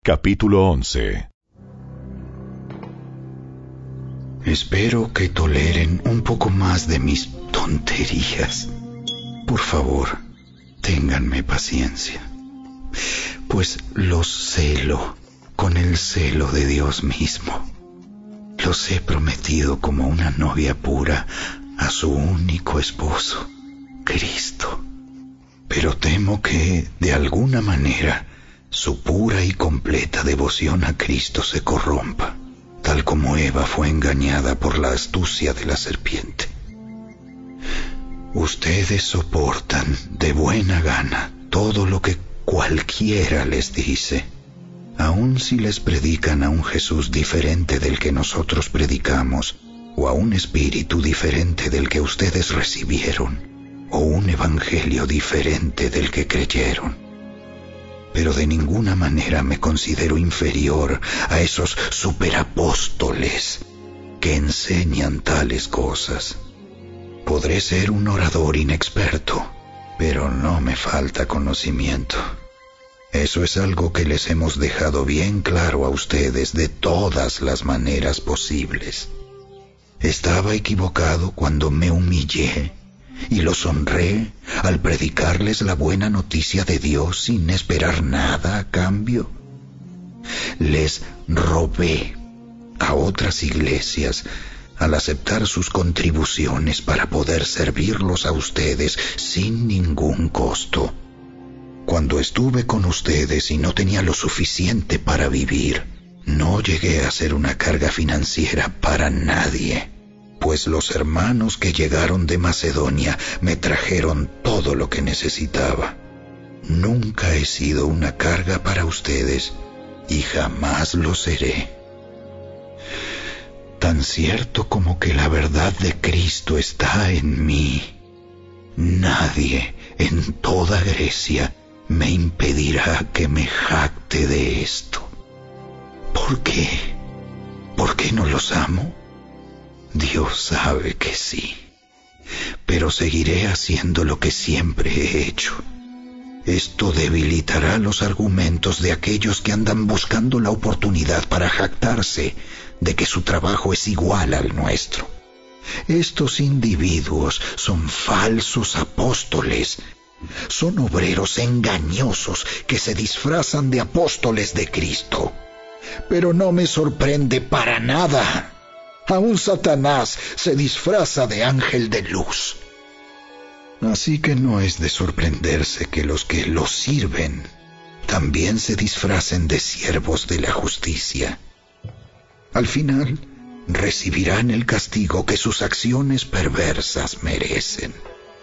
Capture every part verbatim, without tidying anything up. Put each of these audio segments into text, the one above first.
Capítulo once. Espero que toleren un poco más de mis tonterías. Por favor, ténganme paciencia, pues los celo con el celo de Dios mismo. Los he prometido como una novia pura a su único esposo, Cristo. Pero temo que, de alguna manera, su pura y completa devoción a Cristo se corrompa, tal como Eva fue engañada por la astucia de la serpiente. Ustedes soportan de buena gana todo lo que cualquiera les dice, aun si les predican a un Jesús diferente del que nosotros predicamos, o a un espíritu diferente del que ustedes recibieron, o un evangelio diferente del que creyeron. Pero de ninguna manera me considero inferior a esos superapóstoles que enseñan tales cosas. Podré ser un orador inexperto, pero no me falta conocimiento. Eso es algo que les hemos dejado bien claro a ustedes de todas las maneras posibles. Estaba equivocado cuando me humillé y los honré al predicarles la buena noticia de Dios sin esperar nada a cambio. Les robé a otras iglesias al aceptar sus contribuciones para poder servirlos a ustedes sin ningún costo. Cuando estuve con ustedes y no tenía lo suficiente para vivir, no llegué a ser una carga financiera para nadie, pues los hermanos que llegaron de Macedonia me trajeron todo lo que necesitaba. Nunca he sido una carga para ustedes y jamás lo seré. Tan cierto como que la verdad de Cristo está en mí, nadie en toda Grecia me impedirá que me jacte de esto. ¿Por qué? ¿Por qué no los amo? Dios sabe que sí, pero seguiré haciendo lo que siempre he hecho. Esto debilitará los argumentos de aquellos que andan buscando la oportunidad para jactarse de que su trabajo es igual al nuestro. Estos individuos son falsos apóstoles, son obreros engañosos que se disfrazan de apóstoles de Cristo. Pero no me sorprende para nada. Aún Satanás se disfraza de ángel de luz. Así que no es de sorprenderse que los que los sirven también se disfracen de siervos de la justicia. Al final, recibirán el castigo que sus acciones perversas merecen.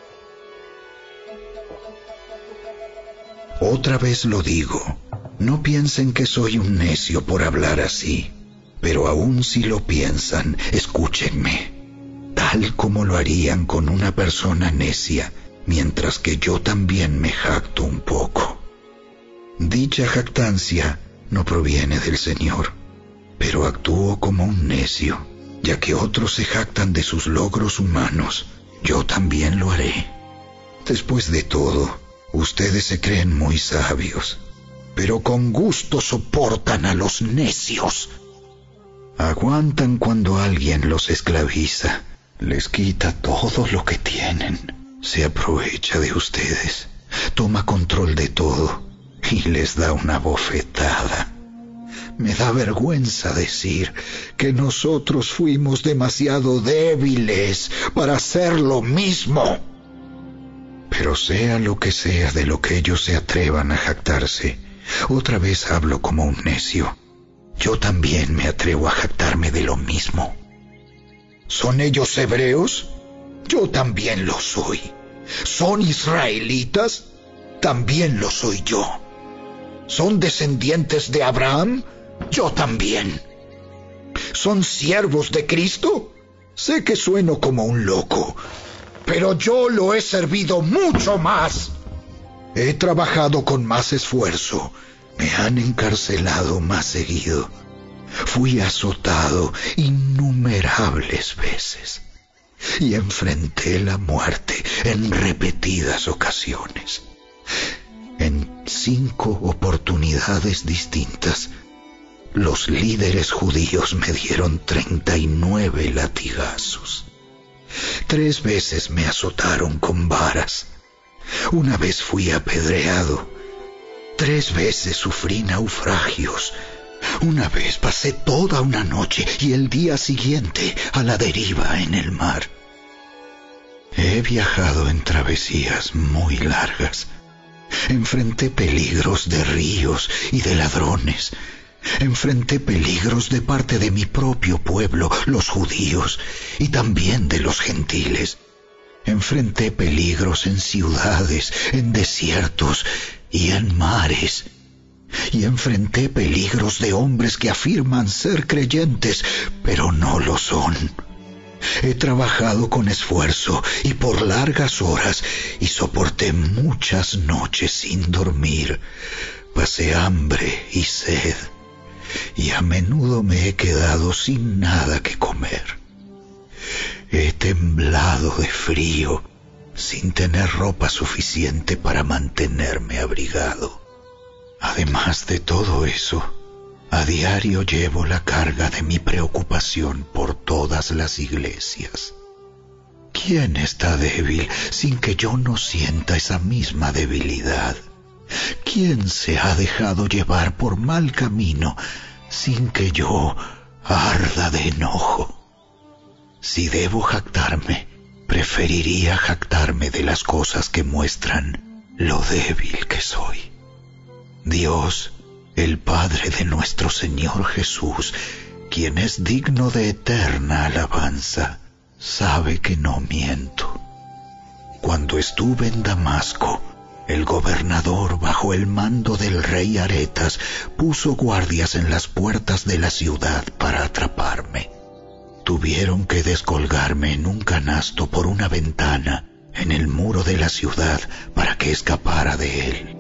Otra vez lo digo, no piensen que soy un necio por hablar así, pero aun si lo piensan, escúchenme, tal como lo harían con una persona necia, mientras que yo también me jacto un poco. Dicha jactancia no proviene del Señor, pero actúo como un necio, ya que otros se jactan de sus logros humanos, yo también lo haré. Después de todo, ustedes se creen muy sabios, pero con gusto soportan a los necios. Aguantan cuando alguien los esclaviza, les quita todo lo que tienen, se aprovecha de ustedes, toma control de todo y les da una bofetada. Me da vergüenza decir que nosotros fuimos demasiado débiles para hacer lo mismo. Pero sea lo que sea de lo que ellos se atrevan a jactarse, otra vez hablo como un necio. Yo también me atrevo a jactarme de lo mismo. ¿Son ellos hebreos? Yo también lo soy. ¿Son israelitas? También lo soy yo. ¿Son descendientes de Abraham? Yo también. ¿Son siervos de Cristo? Sé que sueno como un loco, pero yo lo he servido mucho más. He trabajado con más esfuerzo. Me han encarcelado más seguido. Fui azotado innumerables veces y enfrenté la muerte en repetidas ocasiones. En cinco oportunidades distintas, los líderes judíos me dieron treinta y nueve latigazos. Tres veces me azotaron con varas. Una vez fui apedreado. Tres veces sufrí naufragios. Una vez pasé toda una noche y el día siguiente a la deriva en el mar. He viajado en travesías muy largas. Enfrenté peligros de ríos y de ladrones. Enfrenté peligros de parte de mi propio pueblo, los judíos, y también de los gentiles. Enfrenté peligros en ciudades, en desiertos y en mares. Y enfrenté peligros de hombres que afirman ser creyentes, pero no lo son. He trabajado con esfuerzo y por largas horas y soporté muchas noches sin dormir. Pasé hambre y sed y a menudo me he quedado sin nada que comer. He temblado de frío sin tener ropa suficiente para mantenerme abrigado. Además de todo eso, a diario llevo la carga de mi preocupación por todas las iglesias. ¿Quién está débil sin que yo no sienta esa misma debilidad? ¿Quién se ha dejado llevar por mal camino sin que yo arda de enojo? Si debo jactarme, preferiría jactarme de las cosas que muestran lo débil que soy. Dios, el Padre de nuestro Señor Jesús, quien es digno de eterna alabanza, sabe que no miento. Cuando estuve en Damasco, el gobernador, bajo el mando del rey Aretas, puso guardias en las puertas de la ciudad para atraparme. Tuvieron que descolgarme en un canasto por una ventana en el muro de la ciudad para que escapara de él.